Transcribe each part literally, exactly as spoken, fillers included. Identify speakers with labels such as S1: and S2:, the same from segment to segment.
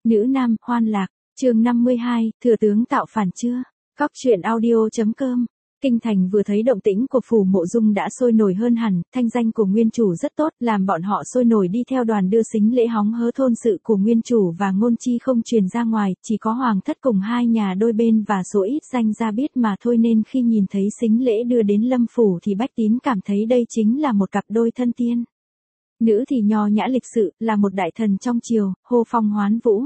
S1: Nữ nam, hoan lạc, chương năm mươi hai, thừa tướng tạo phản chưa? Cóc truyện audio.com. Kinh thành vừa thấy động tĩnh của phủ Mộ Dung đã sôi nổi hơn hẳn, thanh danh của nguyên chủ rất tốt, làm bọn họ sôi nổi đi theo đoàn đưa sính lễ hóng hớ thôn sự của nguyên chủ và ngôn chi không truyền ra ngoài, chỉ có hoàng thất cùng hai nhà đôi bên và số ít danh gia biết mà thôi, nên khi nhìn thấy sính lễ đưa đến Lâm phủ thì Bách Tín cảm thấy đây chính là một cặp đôi thân tiên. Nữ thì nho nhã lịch sự, là một đại thần trong triều, hô phong hoán vũ.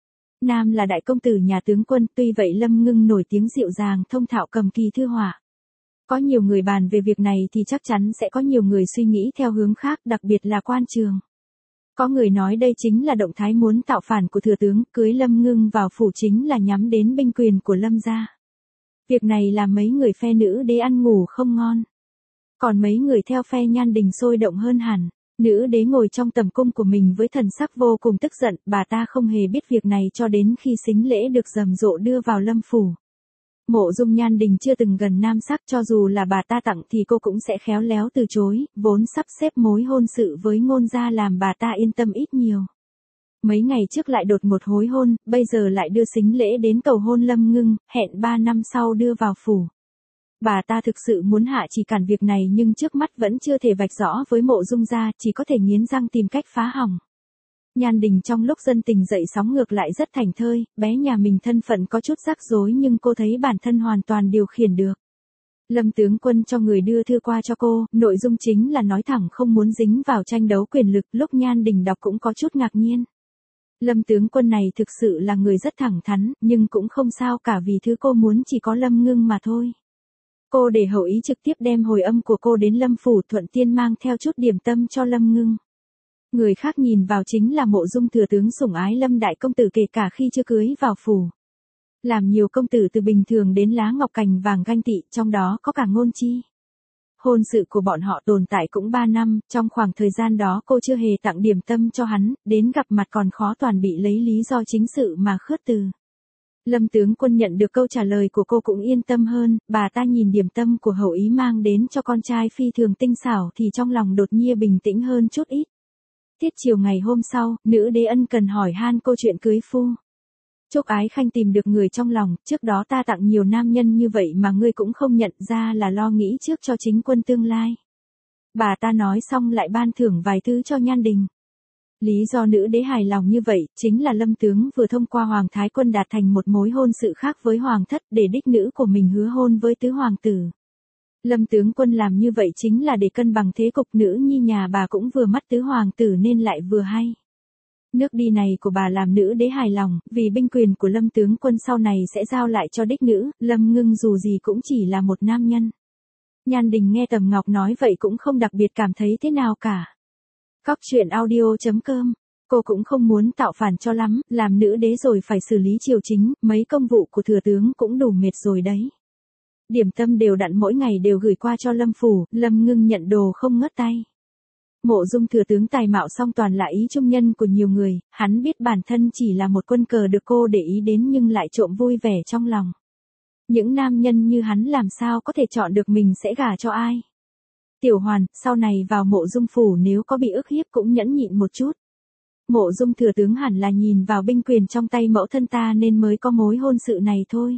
S1: Nam là đại công tử nhà tướng quân, tuy vậy Lâm Ngưng nổi tiếng dịu dàng thông thạo cầm kỳ thư họa. Có nhiều người bàn về việc này thì chắc chắn sẽ có nhiều người suy nghĩ theo hướng khác, đặc biệt là quan trường. Có người nói đây chính là động thái muốn tạo phản của thừa tướng, cưới Lâm Ngưng vào phủ chính là nhắm đến binh quyền của Lâm gia. Việc này làm mấy người phe nữ đế ăn ngủ không ngon. Còn mấy người theo phe Nhan Đình sôi động hơn hẳn. Nữ đế ngồi trong tầm cung của mình với thần sắc vô cùng tức giận, bà ta không hề biết việc này cho đến khi sính lễ được rầm rộ đưa vào Lâm phủ. Mộ Dung Nhan Đình chưa từng gần nam sắc, cho dù là bà ta tặng thì cô cũng sẽ khéo léo từ chối, vốn sắp xếp mối hôn sự với Ngôn gia làm bà ta yên tâm ít nhiều. Mấy ngày trước lại đột một hối hôn, bây giờ lại đưa sính lễ đến cầu hôn Lâm Ngưng, hẹn ba năm sau đưa vào phủ. Bà ta thực sự muốn hạ chỉ cản việc này nhưng trước mắt vẫn chưa thể vạch rõ với Mộ Dung gia, chỉ có thể nghiến răng tìm cách phá hỏng. Nhan Đình trong lúc dân tình dậy sóng ngược lại rất thảnh thơi, bé nhà mình thân phận có chút rắc rối nhưng cô thấy bản thân hoàn toàn điều khiển được. Lâm tướng quân cho người đưa thư qua cho cô, nội dung chính là nói thẳng không muốn dính vào tranh đấu quyền lực, lúc Nhan Đình đọc cũng có chút ngạc nhiên. Lâm tướng quân này thực sự là người rất thẳng thắn, nhưng cũng không sao cả vì thứ cô muốn chỉ có Lâm Ngưng mà thôi. Cô để hậu ý trực tiếp đem hồi âm của cô đến Lâm phủ, thuận tiên mang theo chút điểm tâm cho Lâm Ngưng. Người khác nhìn vào chính là Mộ Dung thừa tướng sủng ái Lâm đại công tử kể cả khi chưa cưới vào phủ. Làm nhiều công tử từ bình thường đến lá ngọc cành vàng ganh tị, trong đó có cả Ngôn chi. Hôn sự của bọn họ tồn tại cũng ba năm, trong khoảng thời gian đó cô chưa hề tặng điểm tâm cho hắn, đến gặp mặt còn khó toàn bị lấy lý do chính sự mà khước từ. Lâm tướng quân nhận được câu trả lời của cô cũng yên tâm hơn, bà ta nhìn điểm tâm của hậu ý mang đến cho con trai phi thường tinh xảo thì trong lòng đột nhiên bình tĩnh hơn chút ít. Tiết chiều ngày hôm sau, nữ đế ân cần hỏi han cô chuyện cưới phu. Trúc Ái Khanh tìm được người trong lòng, trước đó ta tặng nhiều nam nhân như vậy mà ngươi cũng không nhận ra là lo nghĩ trước cho chính quân tương lai. Bà ta nói xong lại ban thưởng vài thứ cho Nhan Đình. Lý do nữ đế hài lòng như vậy, chính là Lâm tướng vừa thông qua Hoàng Thái Quân đạt thành một mối hôn sự khác với Hoàng thất để đích nữ của mình hứa hôn với tứ hoàng tử. Lâm tướng quân làm như vậy chính là để cân bằng thế cục, nữ nhi nhà bà cũng vừa mắt tứ hoàng tử nên lại vừa hay. Nước đi này của bà làm nữ đế hài lòng, vì binh quyền của Lâm tướng quân sau này sẽ giao lại cho đích nữ, Lâm Ngưng dù gì cũng chỉ là một nam nhân. Nhan Đình nghe Tầm Ngọc nói vậy cũng không đặc biệt cảm thấy thế nào cả. Cóc truyện audio.com. Cô cũng không muốn tạo phản cho lắm, làm nữ đế rồi phải xử lý triều chính, mấy công vụ của thừa tướng cũng đủ mệt rồi đấy. Điểm tâm đều đặn mỗi ngày đều gửi qua cho Lâm phủ, Lâm Ngưng nhận đồ không ngớt tay. Mộ Dung thừa tướng tài mạo song toàn là ý trung nhân của nhiều người, hắn biết bản thân chỉ là một quân cờ được cô để ý đến nhưng lại trộm vui vẻ trong lòng. Những nam nhân như hắn làm sao có thể chọn được mình sẽ gả cho ai. Tiểu Hoàn, sau này vào Mộ Dung phủ nếu có bị ức hiếp cũng nhẫn nhịn một chút. Mộ Dung thừa tướng hẳn là nhìn vào binh quyền trong tay mẫu thân ta nên mới có mối hôn sự này thôi.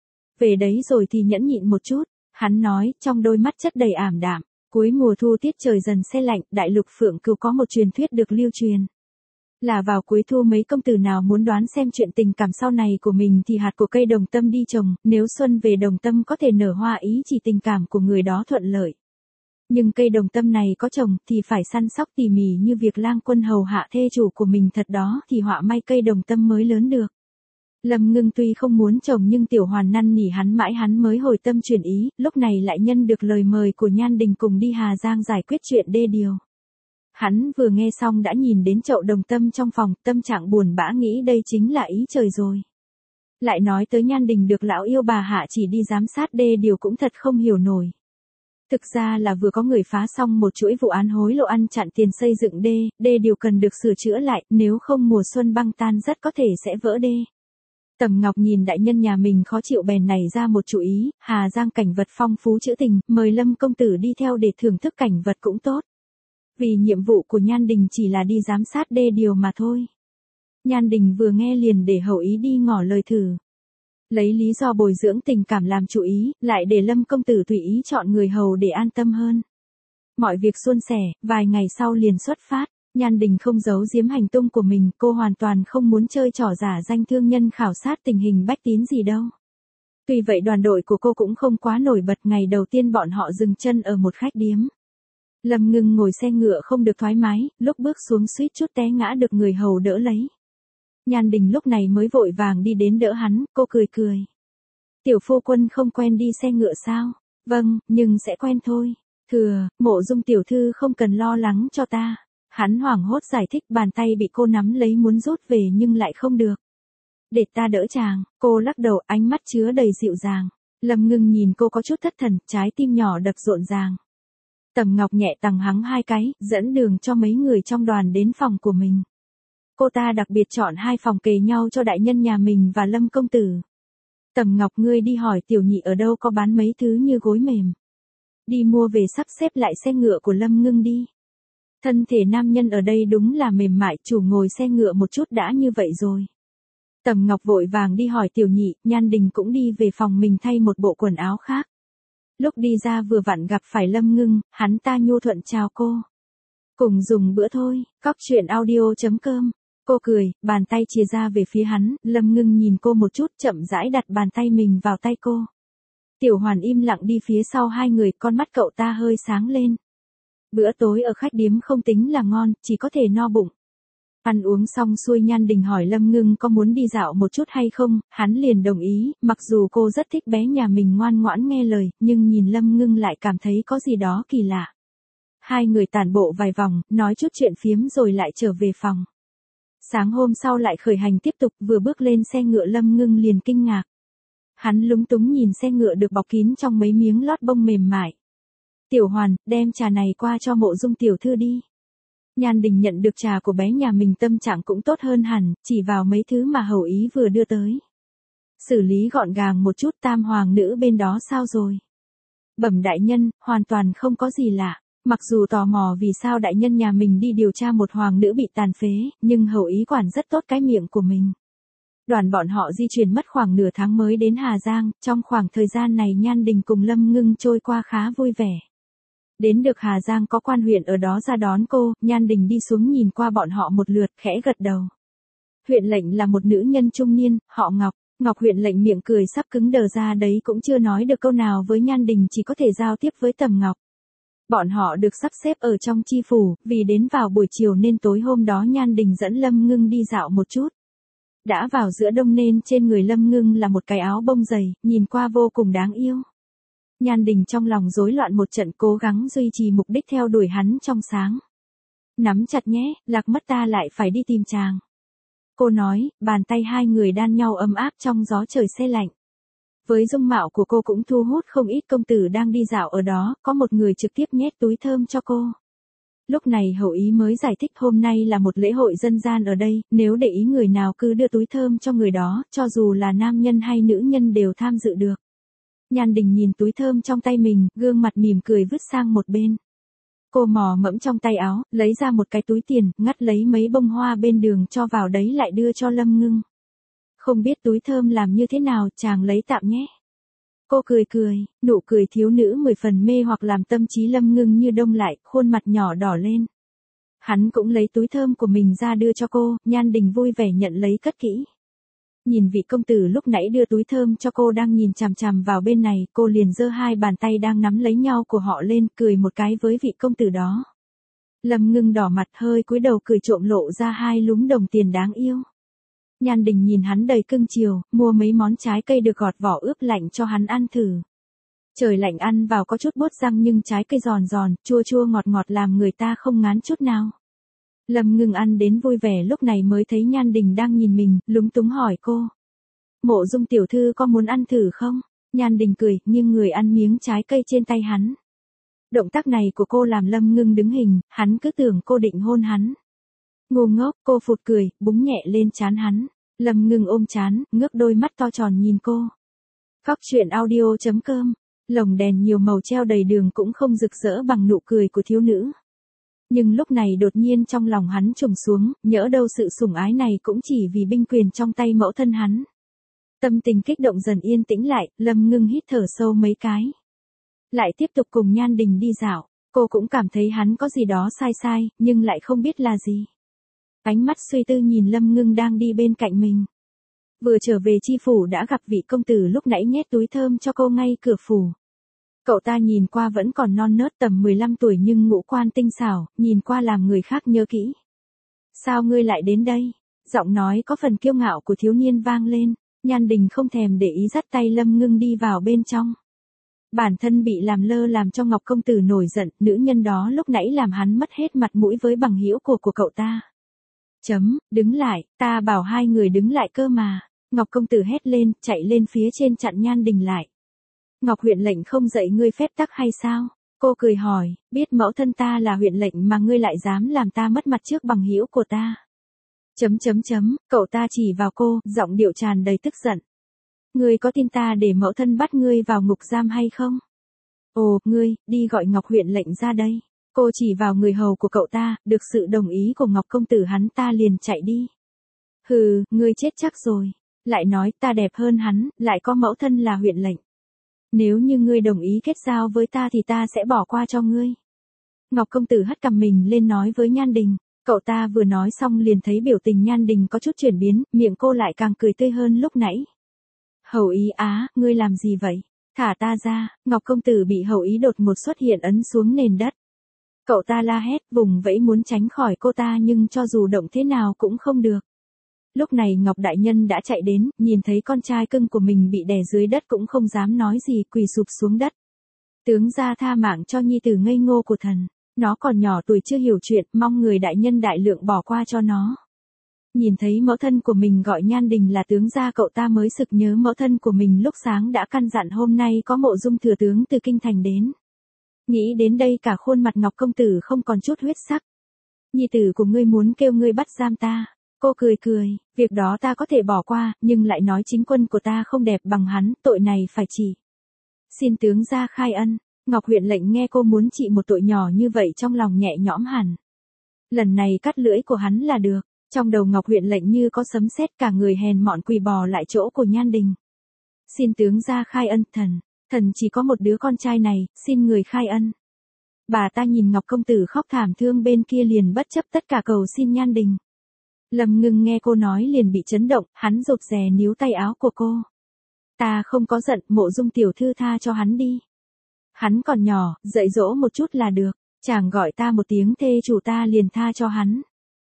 S1: Về đấy rồi thì nhẫn nhịn một chút, hắn nói, trong đôi mắt chất đầy ảm đạm. Cuối mùa thu tiết trời dần se lạnh, đại lục Phượng Cửu có một truyền thuyết được lưu truyền. Là vào cuối thu mấy công tử nào muốn đoán xem chuyện tình cảm sau này của mình thì hạt của cây đồng tâm đi trồng, nếu xuân về đồng tâm có thể nở hoa ý chỉ tình cảm của người đó thuận lợi. Nhưng cây đồng tâm này có trồng thì phải săn sóc tỉ mỉ như việc lang quân hầu hạ thê chủ của mình thật đó thì họa may cây đồng tâm mới lớn được. Lâm Ngưng tuy không muốn chồng nhưng Tiểu Hoàn năn nỉ hắn mãi hắn mới hồi tâm chuyển ý, lúc này lại nhân được lời mời của Nhan Đình cùng đi Hà Giang giải quyết chuyện đê điều. Hắn vừa nghe xong đã nhìn đến chậu đồng tâm trong phòng, tâm trạng buồn bã nghĩ đây chính là ý trời rồi. Lại nói tới Nhan Đình được lão yêu bà hạ chỉ đi giám sát đê điều cũng thật không hiểu nổi. Thực ra là vừa có người phá xong một chuỗi vụ án hối lộ ăn chặn tiền xây dựng đê, đê điều cần được sửa chữa lại, nếu không mùa xuân băng tan rất có thể sẽ vỡ đê. Tầm Ngọc nhìn đại nhân nhà mình khó chịu bèn nảy ra một chủ ý, Hà Giang cảnh vật phong phú trữ tình, mời Lâm công tử đi theo để thưởng thức cảnh vật cũng tốt. Vì nhiệm vụ của Nhan Đình chỉ là đi giám sát đê điều mà thôi. Nhan Đình vừa nghe liền để hậu ý đi ngỏ lời thử. Lấy lý do bồi dưỡng tình cảm làm chủ ý, lại để Lâm công tử tùy ý chọn người hầu để an tâm hơn. Mọi việc suôn sẻ, vài ngày sau liền xuất phát. Nhan Đình không giấu giếm hành tung của mình, cô hoàn toàn không muốn chơi trò giả danh thương nhân khảo sát tình hình bách tín gì đâu. Tuy vậy đoàn đội của cô cũng không quá nổi bật, ngày đầu tiên bọn họ dừng chân ở một khách điếm. Lâm Ngưng ngồi xe ngựa không được thoải mái, lúc bước xuống suýt chút té ngã được người hầu đỡ lấy. Nhan Đình lúc này mới vội vàng đi đến đỡ hắn, cô cười cười. Tiểu phu quân không quen đi xe ngựa sao? Vâng, nhưng sẽ quen thôi. Thừa, Mộ Dung tiểu thư không cần lo lắng cho ta. Hắn hoảng hốt giải thích, bàn tay bị cô nắm lấy muốn rút về nhưng lại không được. Để ta đỡ chàng, cô lắc đầu, ánh mắt chứa đầy dịu dàng. Lâm Ngưng nhìn cô có chút thất thần, trái tim nhỏ đập rộn ràng. Tầm Ngọc nhẹ tằng hắng hai cái, dẫn đường cho mấy người trong đoàn đến phòng của mình. Cô ta đặc biệt chọn hai phòng kề nhau cho đại nhân nhà mình và Lâm công tử. Tầm Ngọc, ngươi đi hỏi tiểu nhị ở đâu có bán mấy thứ như gối mềm. Đi mua về sắp xếp lại xe ngựa của Lâm Ngưng đi. Thân thể nam nhân ở đây đúng là mềm mại, chủ ngồi xe ngựa một chút đã như vậy rồi. Tầm Ngọc vội vàng đi hỏi tiểu nhị, Nhan Đình cũng đi về phòng mình thay một bộ quần áo khác. Lúc đi ra vừa vặn gặp phải Lâm Ngưng, hắn ta nhu thuận chào cô. Cùng dùng bữa thôi, cóc truyện audio chấm com. Cô cười, bàn tay chia ra về phía hắn, Lâm Ngưng nhìn cô một chút, chậm rãi đặt bàn tay mình vào tay cô. Tiểu Hoàn im lặng đi phía sau hai người, con mắt cậu ta hơi sáng lên. Bữa tối ở khách điếm không tính là ngon, chỉ có thể no bụng. Ăn uống xong xuôi, Nhan Đình hỏi Lâm Ngưng có muốn đi dạo một chút hay không, hắn liền đồng ý, mặc dù cô rất thích bé nhà mình ngoan ngoãn nghe lời, nhưng nhìn Lâm Ngưng lại cảm thấy có gì đó kỳ lạ. Hai người tản bộ vài vòng, nói chút chuyện phiếm rồi lại trở về phòng. Sáng hôm sau lại khởi hành tiếp tục, vừa bước lên xe ngựa Lâm Ngưng liền kinh ngạc. Hắn lúng túng nhìn xe ngựa được bọc kín trong mấy miếng lót bông mềm mại. Tiểu Hoàn, đem trà này qua cho Mộ Dung tiểu thư đi. Nhan Đình nhận được trà của bé nhà mình, tâm trạng cũng tốt hơn hẳn, chỉ vào mấy thứ mà hầu ý vừa đưa tới. Xử lý gọn gàng một chút, tam hoàng nữ bên đó sao rồi? Bẩm đại nhân, hoàn toàn không có gì lạ. Mặc dù tò mò vì sao đại nhân nhà mình đi điều tra một hoàng nữ bị tàn phế, nhưng hầu ý quản rất tốt cái miệng của mình. Đoàn bọn họ di chuyển mất khoảng nửa tháng mới đến Hà Giang, trong khoảng thời gian này Nhan Đình cùng Lâm Ngưng trôi qua khá vui vẻ. Đến được Hà Giang có quan huyện ở đó ra đón cô, Nhan Đình đi xuống nhìn qua bọn họ một lượt, khẽ gật đầu. Huyện lệnh là một nữ nhân trung niên, họ Ngọc. Ngọc huyện lệnh miệng cười sắp cứng đờ ra đấy, cũng chưa nói được câu nào với Nhan Đình, chỉ có thể giao tiếp với Tầm Ngọc. Bọn họ được sắp xếp ở trong chi phủ, vì đến vào buổi chiều nên tối hôm đó Nhan Đình dẫn Lâm Ngưng đi dạo một chút. Đã vào giữa đông nên trên người Lâm Ngưng là một cái áo bông dày, nhìn qua vô cùng đáng yêu. Nhan Đình trong lòng rối loạn một trận, cố gắng duy trì mục đích theo đuổi hắn trong sáng. Nắm chặt nhé, lạc mất ta lại phải đi tìm chàng. Cô nói, bàn tay hai người đan nhau ấm áp trong gió trời se lạnh. Với dung mạo của cô cũng thu hút không ít công tử đang đi dạo ở đó, có một người trực tiếp nhét túi thơm cho cô. Lúc này hầu ý mới giải thích hôm nay là một lễ hội dân gian ở đây, nếu để ý người nào cứ đưa túi thơm cho người đó, cho dù là nam nhân hay nữ nhân đều tham dự được. Nhan Đình nhìn túi thơm trong tay mình, gương mặt mỉm cười vứt sang một bên. Cô mò mẫm trong tay áo, lấy ra một cái túi tiền, ngắt lấy mấy bông hoa bên đường cho vào đấy lại đưa cho Lâm Ngưng. Không biết túi thơm làm như thế nào, chàng lấy tạm nhé. Cô cười cười, nụ cười thiếu nữ mười phần mê hoặc làm tâm trí Lâm Ngưng như đông lại, khuôn mặt nhỏ đỏ lên. Hắn cũng lấy túi thơm của mình ra đưa cho cô, Nhan Đình vui vẻ nhận lấy cất kỹ. Nhìn vị công tử lúc nãy đưa túi thơm cho cô đang nhìn chằm chằm vào bên này, cô liền giơ hai bàn tay đang nắm lấy nhau của họ lên, cười một cái với vị công tử đó. Lâm Ngưng đỏ mặt hơi cúi đầu cười trộm lộ ra hai lúm đồng tiền đáng yêu. Nhan Đình nhìn hắn đầy cưng chiều, mua mấy món trái cây được gọt vỏ ướp lạnh cho hắn ăn thử. Trời lạnh ăn vào có chút buốt răng nhưng trái cây giòn giòn, chua chua ngọt ngọt làm người ta không ngán chút nào. Lâm Ngưng ăn đến vui vẻ, lúc này mới thấy Nhan Đình đang nhìn mình, lúng túng hỏi cô. Mộ Dung tiểu thư có muốn ăn thử không? Nhan Đình cười, nhưng người ăn miếng trái cây trên tay hắn. Động tác này của cô làm Lâm Ngưng đứng hình, hắn cứ tưởng cô định hôn hắn. Ngu ngốc, cô phụt cười, búng nhẹ lên trán hắn. Lâm Ngưng ôm trán, ngước đôi mắt to tròn nhìn cô. Cóc truyện audio chấm com. Lồng đèn nhiều màu treo đầy đường cũng không rực rỡ bằng nụ cười của thiếu nữ. Nhưng lúc này đột nhiên trong lòng hắn trùng xuống, nhỡ đâu sự sủng ái này cũng chỉ vì binh quyền trong tay mẫu thân hắn. Tâm tình kích động dần yên tĩnh lại, Lâm Ngưng hít thở sâu mấy cái. Lại tiếp tục cùng Nhan Đình đi dạo, cô cũng cảm thấy hắn có gì đó sai sai, nhưng lại không biết là gì. Ánh mắt suy tư nhìn Lâm Ngưng đang đi bên cạnh mình. Vừa trở về chi phủ đã gặp vị công tử lúc nãy nhét túi thơm cho cô ngay cửa phủ. Cậu ta nhìn qua vẫn còn non nớt tầm mười lăm tuổi nhưng ngũ quan tinh xảo, nhìn qua làm người khác nhớ kỹ. Sao ngươi lại đến đây? Giọng nói có phần kiêu ngạo của thiếu niên vang lên, Nhan Đình không thèm để ý dắt tay Lâm Ngưng đi vào bên trong. Bản thân bị làm lơ làm cho Ngọc công tử nổi giận, nữ nhân đó lúc nãy làm hắn mất hết mặt mũi với bằng hữu của của cậu ta. Chấm, đứng lại, ta bảo hai người đứng lại cơ mà. Ngọc công tử hét lên, chạy lên phía trên chặn Nhan Đình lại. Ngọc huyện lệnh không dạy ngươi phép tắc hay sao? Cô cười hỏi, biết mẫu thân ta là huyện lệnh mà ngươi lại dám làm ta mất mặt trước bằng hữu của ta. Chấm chấm chấm, cậu ta chỉ vào cô, giọng điệu tràn đầy tức giận. Ngươi có tin ta để mẫu thân bắt ngươi vào ngục giam hay không? Ồ, ngươi, đi gọi Ngọc huyện lệnh ra đây. Cô chỉ vào người hầu của cậu ta, được sự đồng ý của Ngọc công tử hắn ta liền chạy đi. Hừ, ngươi chết chắc rồi. Lại nói ta đẹp hơn hắn, lại có mẫu thân là huyện lệnh. Nếu như ngươi đồng ý kết giao với ta thì ta sẽ bỏ qua cho ngươi. Ngọc công tử hất cằm mình lên nói với Nhan Đình. Cậu ta vừa nói xong liền thấy biểu tình Nhan Đình có chút chuyển biến, miệng cô lại càng cười tươi hơn lúc nãy. Hầu ý á, ngươi làm gì vậy? Thả ta ra. Ngọc công tử bị hầu ý đột ngột xuất hiện ấn xuống nền đất. Cậu ta la hét, vùng vẫy muốn tránh khỏi cô ta nhưng cho dù động thế nào cũng không được. Lúc này Ngọc đại nhân đã chạy đến, nhìn thấy con trai cưng của mình bị đè dưới đất cũng không dám nói gì, quỳ sụp xuống đất. Tướng gia tha mạng cho nhi tử ngây ngô của thần, nó còn nhỏ tuổi chưa hiểu chuyện, mong người đại nhân đại lượng bỏ qua cho nó. Nhìn thấy mẫu thân của mình gọi Nhan Đình là tướng gia, cậu ta mới sực nhớ mẫu thân của mình lúc sáng đã căn dặn hôm nay có mộ dung thừa tướng từ kinh thành đến. Nghĩ đến đây cả khuôn mặt Ngọc công tử không còn chút huyết sắc. Nhi tử của ngươi muốn kêu ngươi bắt giam ta. Cô cười cười, việc đó ta có thể bỏ qua, nhưng lại nói chính quân của ta không đẹp bằng hắn, tội này phải trị. Xin tướng gia khai ân. Ngọc huyện lệnh nghe cô muốn trị một tội nhỏ như vậy trong lòng nhẹ nhõm hẳn. Lần này cắt lưỡi của hắn là được. Trong đầu Ngọc huyện lệnh như có sấm sét, cả người hèn mọn quỳ bò lại chỗ của Nhan Đình. Xin tướng gia khai ân, thần, thần chỉ có một đứa con trai này, xin người khai ân. Bà ta nhìn Ngọc công tử khóc thảm thương bên kia liền bất chấp tất cả cầu xin Nhan Đình. Lâm Ngưng nghe cô nói liền bị chấn động, hắn rụt rè níu tay áo của cô. Ta không có giận, mộ dung tiểu thư tha cho hắn đi. Hắn còn nhỏ, dạy dỗ một chút là được, chàng gọi ta một tiếng thê chủ ta liền tha cho hắn.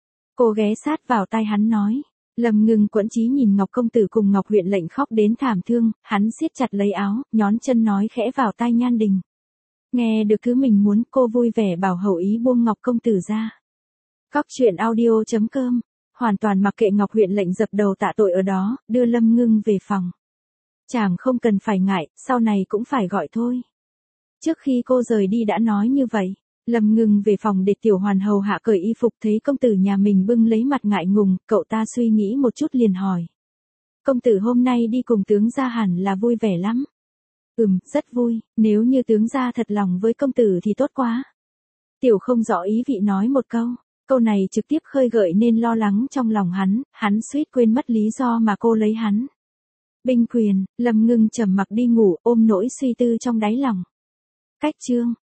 S1: Cô ghé sát vào tai hắn nói. Lâm Ngưng quẫn chí nhìn Ngọc công tử cùng Ngọc huyện lệnh khóc đến thảm thương, hắn siết chặt lấy áo, nhón chân nói khẽ vào tai Nhan Đình. Nghe được thứ mình muốn, cô vui vẻ bảo hầu ý buông Ngọc công tử ra. Cóc truyện audio chấm com hoàn toàn mặc kệ Ngọc huyện lệnh dập đầu tạ tội ở đó, đưa Lâm Ngưng về phòng. Chàng không cần phải ngại, sau này cũng phải gọi thôi. Trước khi cô rời đi đã nói như vậy. Lâm Ngưng về phòng để tiểu hoàn hầu hạ cởi y phục, thấy công tử nhà mình bưng lấy mặt ngại ngùng, cậu ta suy nghĩ một chút liền hỏi. Công tử hôm nay đi cùng tướng gia hẳn là vui vẻ lắm. Ừm, rất vui, nếu như tướng gia thật lòng với công tử thì tốt quá. Tiểu không rõ ý vị nói một câu, câu này trực tiếp khơi gợi nên lo lắng trong lòng hắn, hắn suýt quên mất lý do mà cô lấy hắn. Binh quyền, Lâm Ngưng trầm mặc đi ngủ ôm nỗi suy tư trong đáy lòng. Cách chương